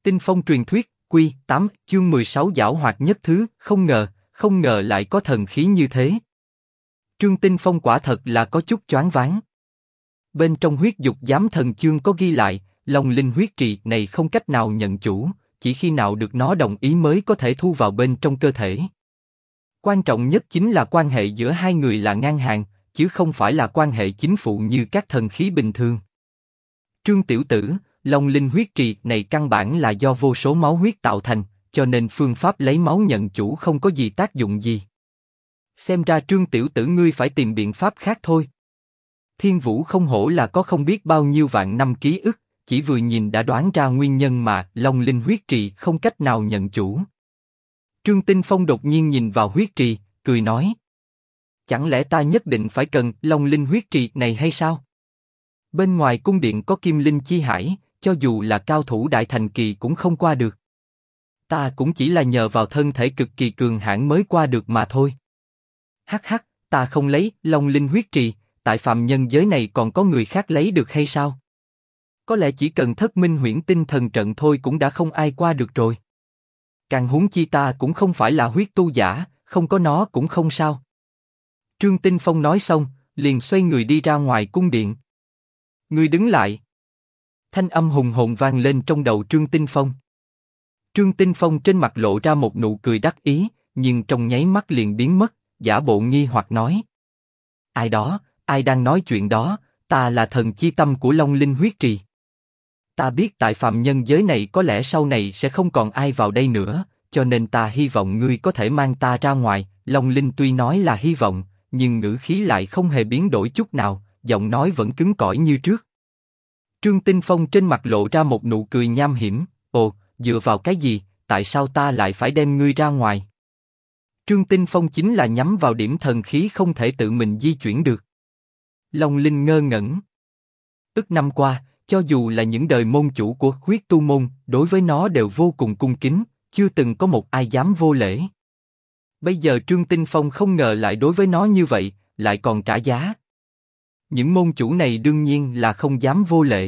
Tinh Phong truyền thuyết, Quy 8, chương 16 giảo hoạt nhất thứ, không ngờ lại có thần khí như thế. Trương Tinh Phong quả thật là có chút choáng váng. Bên trong huyết dục giám thần chương có ghi lại, Long linh huyết trì này không cách nào nhận chủ, chỉ khi nào được nó đồng ý mới có thể thu vào bên trong cơ thể. Quan trọng nhất chính là quan hệ giữa hai người là ngang hàng, chứ không phải là quan hệ chính phụ như các thần khí bình thường. Trương tiểu tử, Long linh huyết trì này căn bản là do vô số máu huyết tạo thành, cho nên phương pháp lấy máu nhận chủ không có gì tác dụng gì. Xem ra Trương tiểu tử ngươi phải tìm biện pháp khác thôi. Thiên Vũ không hổ là có không biết bao nhiêu vạn năm ký ức, chỉ vừa nhìn đã đoán ra nguyên nhân mà Long linh huyết trì không cách nào nhận chủ. Trương Tinh Phong đột nhiên nhìn vào huyết trì, cười nói: chẳng lẽ ta nhất định phải cần Long linh huyết trì này hay sao? Bên ngoài cung điện có Kim Linh Chi Hải, cho dù là cao thủ đại thành kỳ cũng không qua được. Ta cũng chỉ là nhờ vào thân thể cực kỳ cường hãn mới qua được mà thôi. Hắc hắc, ta không lấy Long linh huyết trì, tại phàm nhân giới này còn có người khác lấy được hay sao? Có lẽ chỉ cần Thất Minh Huyễn Tinh Thần Trận thôi cũng đã không ai qua được rồi. Càng huống chi ta cũng không phải là huyết tu giả, không có nó cũng không sao. Trương Tinh Phong nói xong, liền xoay người đi ra ngoài cung điện. Ngươi đứng lại. Thanh âm hùng hồn vang lên trong đầu Trương Tinh Phong. Trương Tinh Phong trên mặt lộ ra một nụ cười đắc ý, nhưng trong nháy mắt liền biến mất, giả bộ nghi hoặc nói: ai đó, ai đang nói chuyện đó? Ta là thần chi tâm của Long linh huyết trì. Ta biết tại phàm nhân giới này có lẽ sau này sẽ không còn ai vào đây nữa, cho nên ta hy vọng ngươi có thể mang ta ra ngoài. Long linh tuy nói là hy vọng, nhưng ngữ khí lại không hề biến đổi chút nào, giọng nói vẫn cứng cỏi như trước. Trương Tinh Phong trên mặt lộ ra một nụ cười nham hiểm. Ồ, dựa vào cái gì? Tại sao ta lại phải đem ngươi ra ngoài? Trương Tinh Phong chính là nhắm vào điểm thần khí không thể tự mình di chuyển được. Long linh ngơ ngẩn. Ức năm qua, cho dù là những đời môn chủ của huyết tu môn, đối với nó đều vô cùng cung kính, chưa từng có một ai dám vô lễ. Bây giờ Trương Tinh Phong không ngờ lại đối với nó như vậy, lại còn trả giá. Những môn chủ này đương nhiên là không dám vô lễ.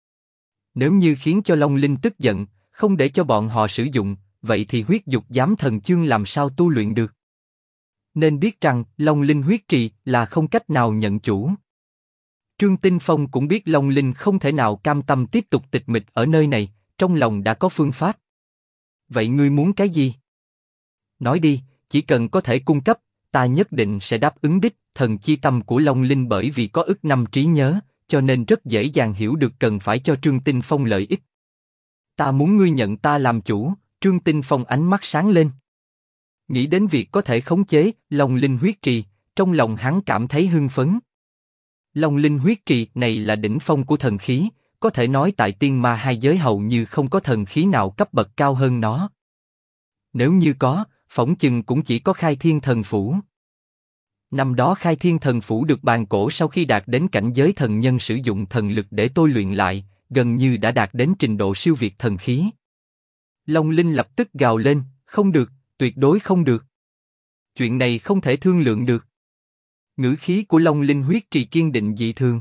Nếu như khiến cho Long linh tức giận, không để cho bọn họ sử dụng, vậy thì huyết dục giám thần chương làm sao tu luyện được? Nên biết rằng Long linh huyết trì là không cách nào nhận chủ. Trương Tinh Phong cũng biết Long linh không thể nào cam tâm tiếp tục tịch mịch ở nơi này, trong lòng đã có phương pháp. Vậy ngươi muốn cái gì? Nói đi, chỉ cần có thể cung cấp, ta nhất định sẽ đáp ứng đích. Thần chi tâm của Long linh bởi vì có ức năm trí nhớ, cho nên rất dễ dàng hiểu được cần phải cho Trương Tinh Phong lợi ích. Ta muốn ngươi nhận ta làm chủ. Trương Tinh Phong ánh mắt sáng lên. Nghĩ đến việc có thể khống chế Long linh huyết trì, trong lòng hắn cảm thấy hưng phấn. Long linh huyết trì này là đỉnh phong của thần khí, có thể nói tại tiên ma hai giới hầu như không có thần khí nào cấp bậc cao hơn nó. Nếu như có, phỏng chừng cũng chỉ có Khai Thiên Thần Phủ. Năm đó Khai Thiên Thần Phủ được bàn cổ sau khi đạt đến cảnh giới thần nhân sử dụng thần lực để tôi luyện lại, gần như đã đạt đến trình độ siêu việt thần khí. Long linh lập tức gào lên: không được, tuyệt đối không được. Chuyện này không thể thương lượng được. Ngữ khí của Long linh huyết trì kiên định dị thường.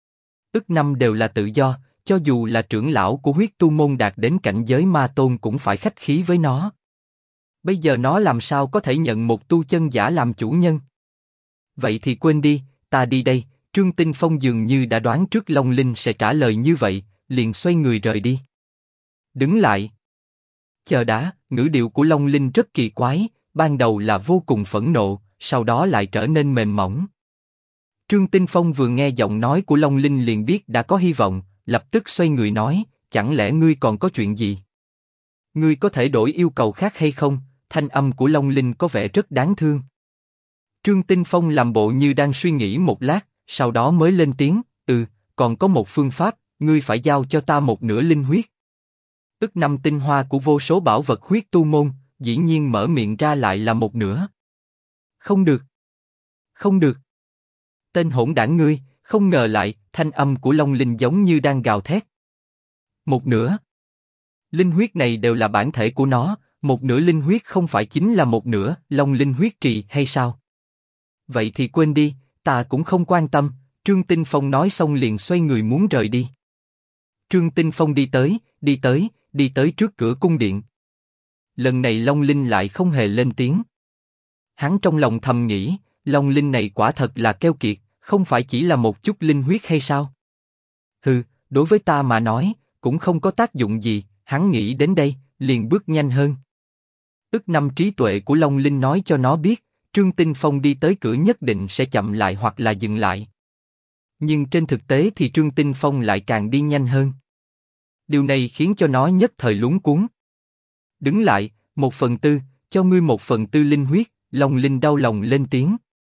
Ức năm đều là tự do, cho dù là trưởng lão của huyết tu môn đạt đến cảnh giới ma tôn cũng phải khách khí với nó. Bây giờ nó làm sao có thể nhận một tu chân giả làm chủ nhân? Vậy thì quên đi, ta đi đây. Trương Tinh Phong dường như đã đoán trước Long linh sẽ trả lời như vậy, liền xoay người rời đi. Đứng lại. Chờ đã, ngữ điệu của Long linh rất kỳ quái, ban đầu là vô cùng phẫn nộ, sau đó lại trở nên mềm mỏng. Trương Tinh Phong vừa nghe giọng nói của Long linh liền biết đã có hy vọng, lập tức xoay người nói: chẳng lẽ ngươi còn có chuyện gì? Ngươi có thể đổi yêu cầu khác hay không? Thanh âm của Long linh có vẻ rất đáng thương. Trương Tinh Phong làm bộ như đang suy nghĩ một lát, sau đó mới lên tiếng: còn có một phương pháp, ngươi phải giao cho ta một nửa linh huyết. Ức năm tinh hoa của vô số bảo vật huyết tu môn, dĩ nhiên mở miệng ra lại là một nửa. Không được. Không được. Tên hỗn đản ngươi, không ngờ lại. Thanh âm của Long linh giống như đang gào thét. Một nửa. Linh huyết này đều là bản thể của nó, một nửa linh huyết không phải chính là một nửa Long linh huyết trì hay sao? Vậy thì quên đi, ta cũng không quan tâm. Trương Tinh Phong nói xong liền xoay người muốn rời đi. Trương Tinh Phong đi tới, đi tới trước cửa cung điện. Lần này Long Linh lại không hề lên tiếng. Hắn trong lòng thầm nghĩ, Long Linh này quả thật là keo kiệt, không phải chỉ là một chút linh huyết hay sao? Hừ, đối với ta mà nói, cũng không có tác dụng gì, hắn nghĩ đến đây, liền bước nhanh hơn. Ức năm trí tuệ của Long Linh nói cho nó biết, Trương Tinh Phong đi tới cửa nhất định sẽ chậm lại hoặc là dừng lại. Nhưng trên thực tế thì Trương Tinh Phong lại càng đi nhanh hơn. Điều này khiến cho nó nhất thời luống cuống. Đứng lại, 1/4, cho ngươi 1/4 linh huyết, Long Linh đau lòng lên tiếng.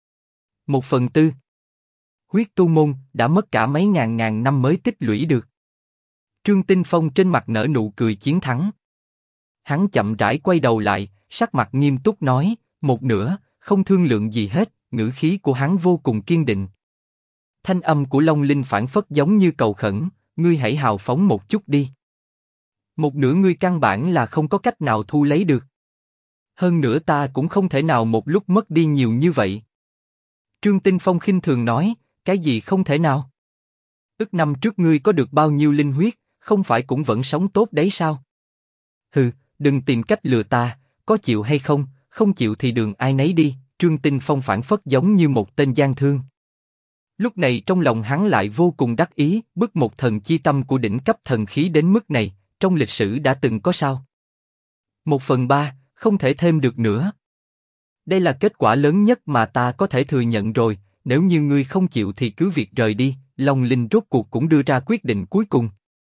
1/4. Huyết tu môn đã mất cả mấy ngàn năm mới tích lũy được. Trương Tinh Phong trên mặt nở nụ cười chiến thắng. Hắn chậm rãi quay đầu lại, sắc mặt nghiêm túc nói, 1/2, không thương lượng gì hết, ngữ khí của hắn vô cùng kiên định. Thanh âm của Long Linh phảng phất giống như cầu khẩn, ngươi hãy hào phóng một chút đi. 1/2 ngươi căn bản là không có cách nào thu lấy được. Hơn nữa ta cũng không thể nào một lúc mất đi nhiều như vậy. Trương Tinh Phong khinh thường nói, cái gì không thể nào? Ức năm trước ngươi có được bao nhiêu linh huyết, không phải cũng vẫn sống tốt đấy sao? Hừ, đừng tìm cách lừa ta, có chịu hay không, không chịu thì đường ai nấy đi. Trương Tinh Phong phảng phất giống như một tên gian thương. Lúc này trong lòng hắn lại vô cùng đắc ý, bức một thần chi tâm của đỉnh cấp thần khí đến mức này, trong lịch sử đã từng có sao? 1/3, không thể thêm được nữa. Đây là kết quả lớn nhất mà ta có thể thừa nhận rồi, nếu như ngươi không chịu thì cứ việc rời đi. Long Linh rốt cuộc cũng đưa ra quyết định cuối cùng.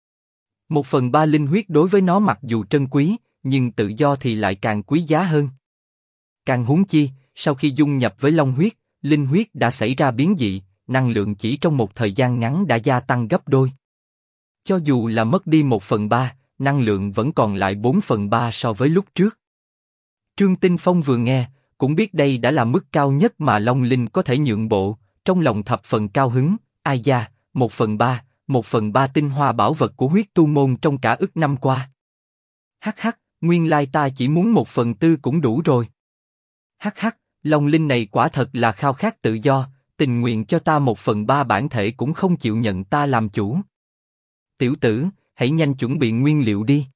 1/3 linh huyết đối với nó mặc dù trân quý, nhưng tự do thì lại càng quý giá hơn. Càng huống chi, sau khi dung nhập với long huyết, linh huyết đã xảy ra biến dị, năng lượng chỉ trong một thời gian ngắn đã gia tăng gấp đôi. Cho dù là mất đi 1/3, năng lượng vẫn còn lại 4/3 so với lúc trước. Trương Tinh Phong vừa nghe, cũng biết đây đã là mức cao nhất mà Long Linh có thể nhượng bộ, trong lòng thập phần cao hứng. Ai da, 1/3 tinh hoa bảo vật của huyết tu môn trong cả ức năm qua. Hắc hắc, nguyên lai ta chỉ muốn 1/4 cũng đủ rồi. Hắc hắc, Long Linh này quả thật là khao khát tự do, tình nguyện cho ta 1/3 bản thể cũng không chịu nhận ta làm chủ. Tiểu tử, hãy nhanh chuẩn bị nguyên liệu đi.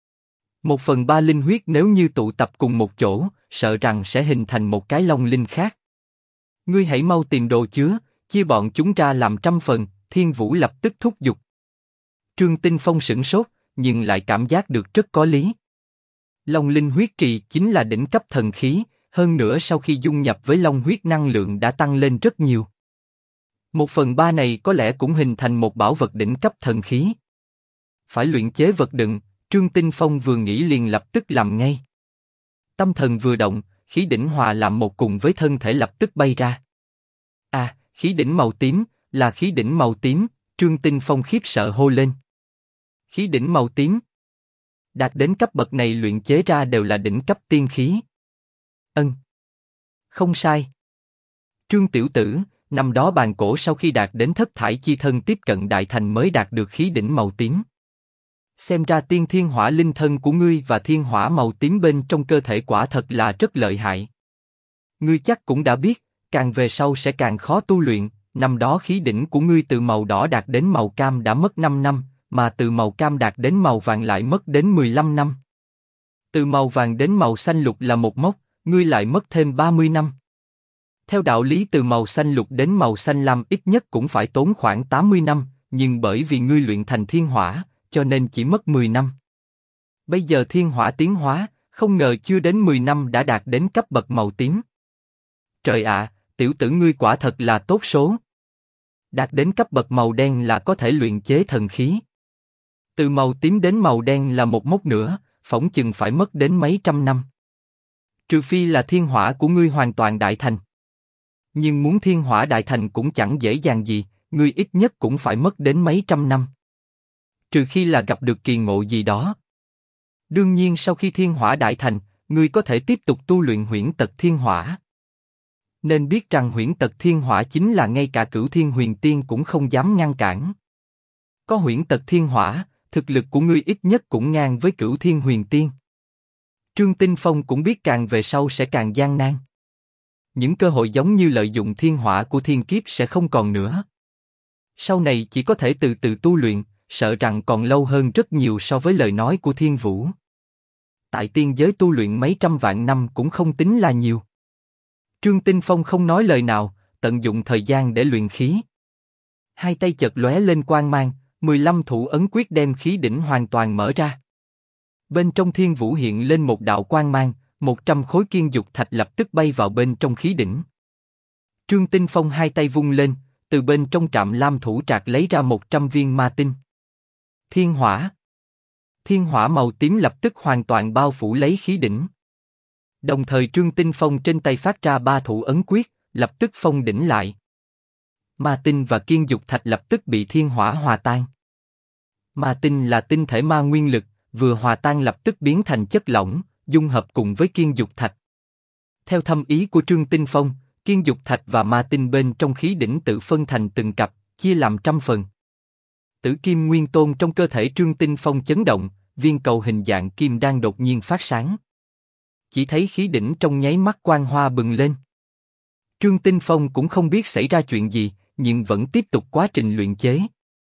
1/3 linh huyết nếu như tụ tập cùng một chỗ, sợ rằng sẽ hình thành một cái Long Linh khác. Ngươi hãy mau tìm đồ chứa, chia bọn chúng ra làm trăm phần. Thiên Vũ lập tức thúc giục. Trương Tinh Phong sửng sốt, nhưng lại cảm giác được rất có lý. Long Linh huyết trì chính là đỉnh cấp thần khí, hơn nữa sau khi dung nhập với long huyết năng lượng đã tăng lên rất nhiều. 1/3 này có lẽ cũng hình thành một bảo vật đỉnh cấp thần khí. Phải luyện chế vật đựng, Trương Tinh Phong vừa nghĩ liền lập tức làm ngay. Tâm thần vừa động, khí đỉnh hòa làm một cùng với thân thể lập tức bay ra. À, khí đỉnh màu tím, là khí đỉnh màu tím, Trương Tinh Phong khiếp sợ hô lên. Khí đỉnh màu tím. Đạt đến cấp bậc này luyện chế ra đều là đỉnh cấp tiên khí. Không sai. Trương tiểu tử, năm đó bàn cổ sau khi đạt đến thất thải chi thân tiếp cận đại thành mới đạt được khí đỉnh màu tím. Xem ra tiên thiên hỏa linh thân của ngươi và thiên hỏa màu tím bên trong cơ thể quả thật là rất lợi hại. Ngươi chắc cũng đã biết, càng về sau sẽ càng khó tu luyện. Năm đó khí đỉnh của ngươi từ màu đỏ đạt đến màu cam đã mất 5 năm, mà từ màu cam đạt đến màu vàng lại mất đến 15 năm. Từ màu vàng đến màu xanh lục là một mốc, ngươi lại mất thêm 30 năm. Theo đạo lý từ màu xanh lục đến màu xanh lam ít nhất cũng phải tốn khoảng 80 năm, nhưng bởi vì ngươi luyện thành thiên hỏa, cho nên chỉ mất 10 năm. Bây giờ thiên hỏa tiến hóa, không ngờ chưa đến 10 năm đã đạt đến cấp bậc màu tím. Trời ạ, tiểu tử ngươi quả thật là tốt số. Đạt đến cấp bậc màu đen là có thể luyện chế thần khí. Từ màu tím đến màu đen là một mốc nữa, phỏng chừng phải mất đến mấy trăm năm. Trừ phi là thiên hỏa của ngươi hoàn toàn đại thành. Nhưng muốn thiên hỏa đại thành cũng chẳng dễ dàng gì, ngươi ít nhất cũng phải mất đến mấy trăm năm. Trừ khi là gặp được kỳ ngộ gì đó. Đương nhiên sau khi thiên hỏa đại thành, ngươi có thể tiếp tục tu luyện huyễn tật thiên hỏa. Nên biết rằng huyễn tật thiên hỏa chính là ngay cả Cửu Thiên Huyền Tiên cũng không dám ngăn cản. Có huyễn tật thiên hỏa, thực lực của ngươi ít nhất cũng ngang với Cửu Thiên Huyền Tiên. Trương Tinh Phong cũng biết càng về sau sẽ càng gian nan. Những cơ hội giống như lợi dụng thiên hỏa của thiên kiếp sẽ không còn nữa. Sau này chỉ có thể từ từ tu luyện, sợ rằng còn lâu hơn rất nhiều so với lời nói của Thiên Vũ. Tại tiên giới tu luyện mấy trăm vạn năm cũng không tính là nhiều. Trương Tinh Phong không nói lời nào, tận dụng thời gian để luyện khí. Hai tay chợt lóe lên quang mang, 15 thủ ấn quyết đem khí đỉnh hoàn toàn mở ra. Bên trong Thiên Vũ hiện lên một đạo quang mang, 100 khối kiên dục thạch lập tức bay vào bên trong khí đỉnh. Trương Tinh Phong hai tay vung lên, từ bên trong trạm lam thủ trạc lấy ra 100 viên ma tinh. Thiên hỏa. Thiên hỏa màu tím lập tức hoàn toàn bao phủ lấy khí đỉnh. Đồng thời Trương Tinh Phong trên tay phát ra 3 thủ ấn quyết, lập tức phong đỉnh lại. Ma tinh và kiên dục thạch lập tức bị thiên hỏa hòa tan. Ma tinh là tinh thể ma nguyên lực, vừa hòa tan lập tức biến thành chất lỏng, dung hợp cùng với kiên dục thạch. Theo thâm ý của Trương Tinh Phong, kiên dục thạch và ma tinh bên trong khí đỉnh tự phân thành từng cặp, chia làm trăm phần. Tử kim nguyên tôn trong cơ thể Trương Tinh Phong chấn động, viên cầu hình dạng kim đang đột nhiên phát sáng. Chỉ thấy khí đỉnh trong nháy mắt quang hoa bừng lên. Trương Tinh Phong cũng không biết xảy ra chuyện gì, nhưng vẫn tiếp tục quá trình luyện chế.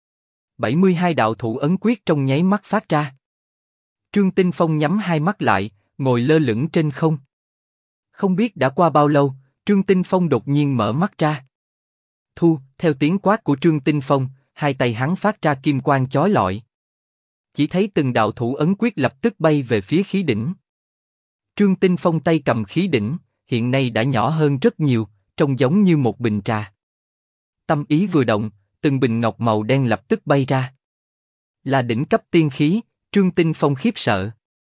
72 đạo thủ ấn quyết trong nháy mắt phát ra. Trương Tinh Phong nhắm hai mắt lại, ngồi lơ lửng trên không. Không biết đã qua bao lâu, Trương Tinh Phong đột nhiên mở mắt ra. Thu, theo tiếng quát của Trương Tinh Phong, hai tay hắn phát ra kim quang chói lọi. Chỉ thấy từng đạo thủ ấn quyết lập tức bay về phía khí đỉnh. Trương Tinh Phong tay cầm khí đỉnh, hiện nay đã nhỏ hơn rất nhiều, trông giống như một bình trà. Tâm ý vừa động, từng bình ngọc màu đen lập tức bay ra. Là đỉnh cấp tiên khí, Trương Tinh Phong khiếp sợ.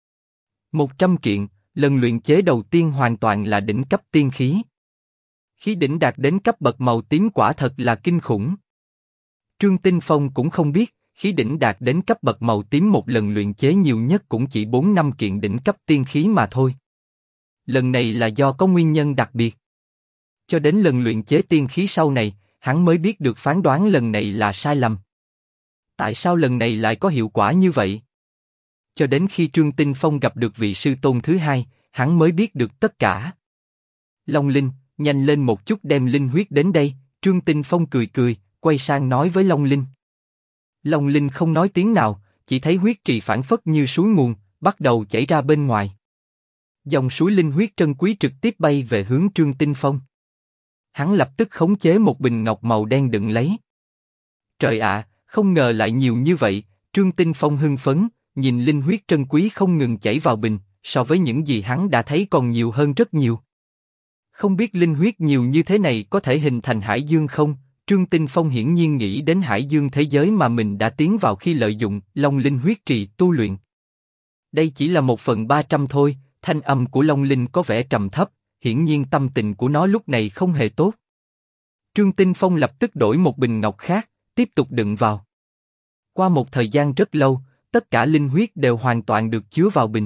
100 kiện, lần luyện chế đầu tiên hoàn toàn là đỉnh cấp tiên khí. Khí đỉnh đạt đến cấp bậc màu tím quả thật là kinh khủng. Trương Tinh Phong cũng không biết, khí đỉnh đạt đến cấp bậc màu tím một lần luyện chế nhiều nhất cũng chỉ 4-5 kiện đỉnh cấp tiên khí mà thôi. Lần này là do có nguyên nhân đặc biệt. Cho đến lần luyện chế tiên khí sau này, hắn mới biết được phán đoán lần này là sai lầm. Tại sao lần này lại có hiệu quả như vậy? Cho đến khi Trương Tinh Phong gặp được vị sư tôn thứ hai, hắn mới biết được tất cả. Long Linh, nhanh lên một chút đem linh huyết đến đây. Trương Tinh Phong cười cười, quay sang nói với Long Linh. Long Linh không nói tiếng nào, chỉ thấy huyết trì phảng phất như suối nguồn, bắt đầu chảy ra bên ngoài. Dòng suối linh huyết trân quý trực tiếp bay về hướng Trương Tinh Phong. Hắn lập tức khống chế một bình ngọc màu đen đựng lấy. Trời ạ, không ngờ lại nhiều như vậy. Trương Tinh Phong hưng phấn, nhìn linh huyết trân quý không ngừng chảy vào bình, so với những gì hắn đã thấy còn nhiều hơn rất nhiều. Không biết linh huyết nhiều như thế này có thể hình thành hải dương không? Trương Tinh Phong hiển nhiên nghĩ đến hải dương thế giới mà mình đã tiến vào khi lợi dụng Long Linh huyết trì tu luyện. Đây chỉ là 1/300 thôi. Thanh âm của Long Linh có vẻ trầm thấp, hiển nhiên tâm tình của nó lúc này không hề tốt. Trương Tinh Phong lập tức đổi một bình ngọc khác, tiếp tục đựng vào. Qua một thời gian rất lâu, tất cả linh huyết đều hoàn toàn được chứa vào bình.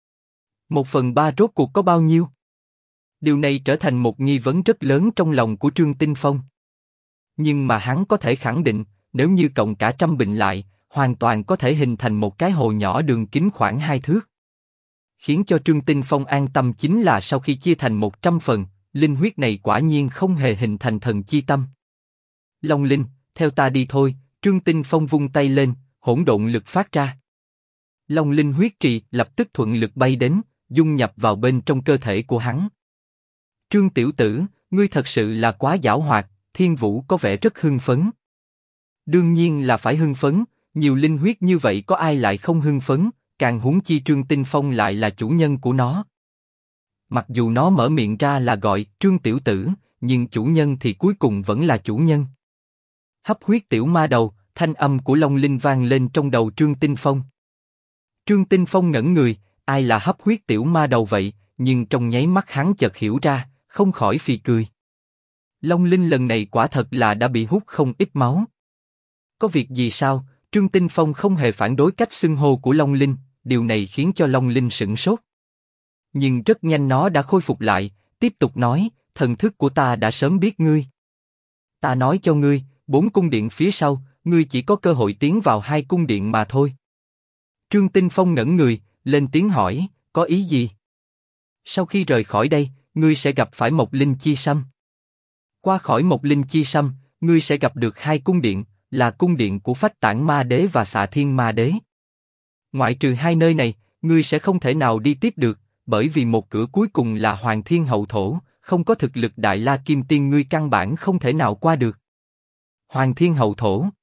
1/3 rốt cuộc có bao nhiêu? Điều này trở thành một nghi vấn rất lớn trong lòng của Trương Tinh Phong. Nhưng mà hắn có thể khẳng định, nếu như cộng cả trăm bình lại, hoàn toàn có thể hình thành một cái hồ nhỏ đường kính khoảng 2 thước. Khiến cho Trương Tinh Phong an tâm chính là sau khi chia thành 100 phần, linh huyết này quả nhiên không hề hình thành thần chi tâm. Long Linh, theo ta đi thôi. Trương Tinh Phong vung tay lên, hỗn độn lực phát ra. Long Linh huyết trì lập tức thuận lực bay đến, dung nhập vào bên trong cơ thể của hắn. Trương tiểu tử, ngươi thật sự là quá giảo hoạt. Thiên Vũ có vẻ rất hưng phấn. Đương nhiên là phải hưng phấn, nhiều linh huyết như vậy có ai lại không hưng phấn, càng huống chi Trương Tinh Phong lại là chủ nhân của nó. Mặc dù nó mở miệng ra là gọi Trương tiểu tử, nhưng chủ nhân thì cuối cùng vẫn là chủ nhân. Hấp huyết tiểu ma đầu, thanh âm của Long Linh vang lên trong đầu Trương Tinh Phong. Trương Tinh Phong ngẩn người, ai là hấp huyết tiểu ma đầu vậy? Nhưng trong nháy mắt hắn chợt hiểu ra, không khỏi phì cười. Long Linh lần này quả thật là đã bị hút không ít máu. Có việc gì sao? Trương Tinh Phong không hề phản đối cách xưng hô của Long Linh, điều này khiến cho Long Linh sửng sốt. Nhưng rất nhanh nó đã khôi phục lại, tiếp tục nói, thần thức của ta đã sớm biết ngươi. Ta nói cho ngươi, 4 cung điện phía sau, ngươi chỉ có cơ hội tiến vào 2 cung điện mà thôi. Trương Tinh Phong ngẩn người, lên tiếng hỏi, có ý gì? Sau khi rời khỏi đây, ngươi sẽ gặp phải một linh chi sâm. Qua khỏi một linh chi sâm, ngươi sẽ gặp được 2 cung điện, là cung điện của Phách Tản Ma Đế và Xạ Thiên Ma Đế. Ngoại trừ hai nơi này, ngươi sẽ không thể nào đi tiếp được, bởi vì một cửa cuối cùng là Hoàng Thiên Hậu Thổ, không có thực lực Đại La Kim Tiên ngươi căn bản không thể nào qua được. Hoàng Thiên Hậu Thổ.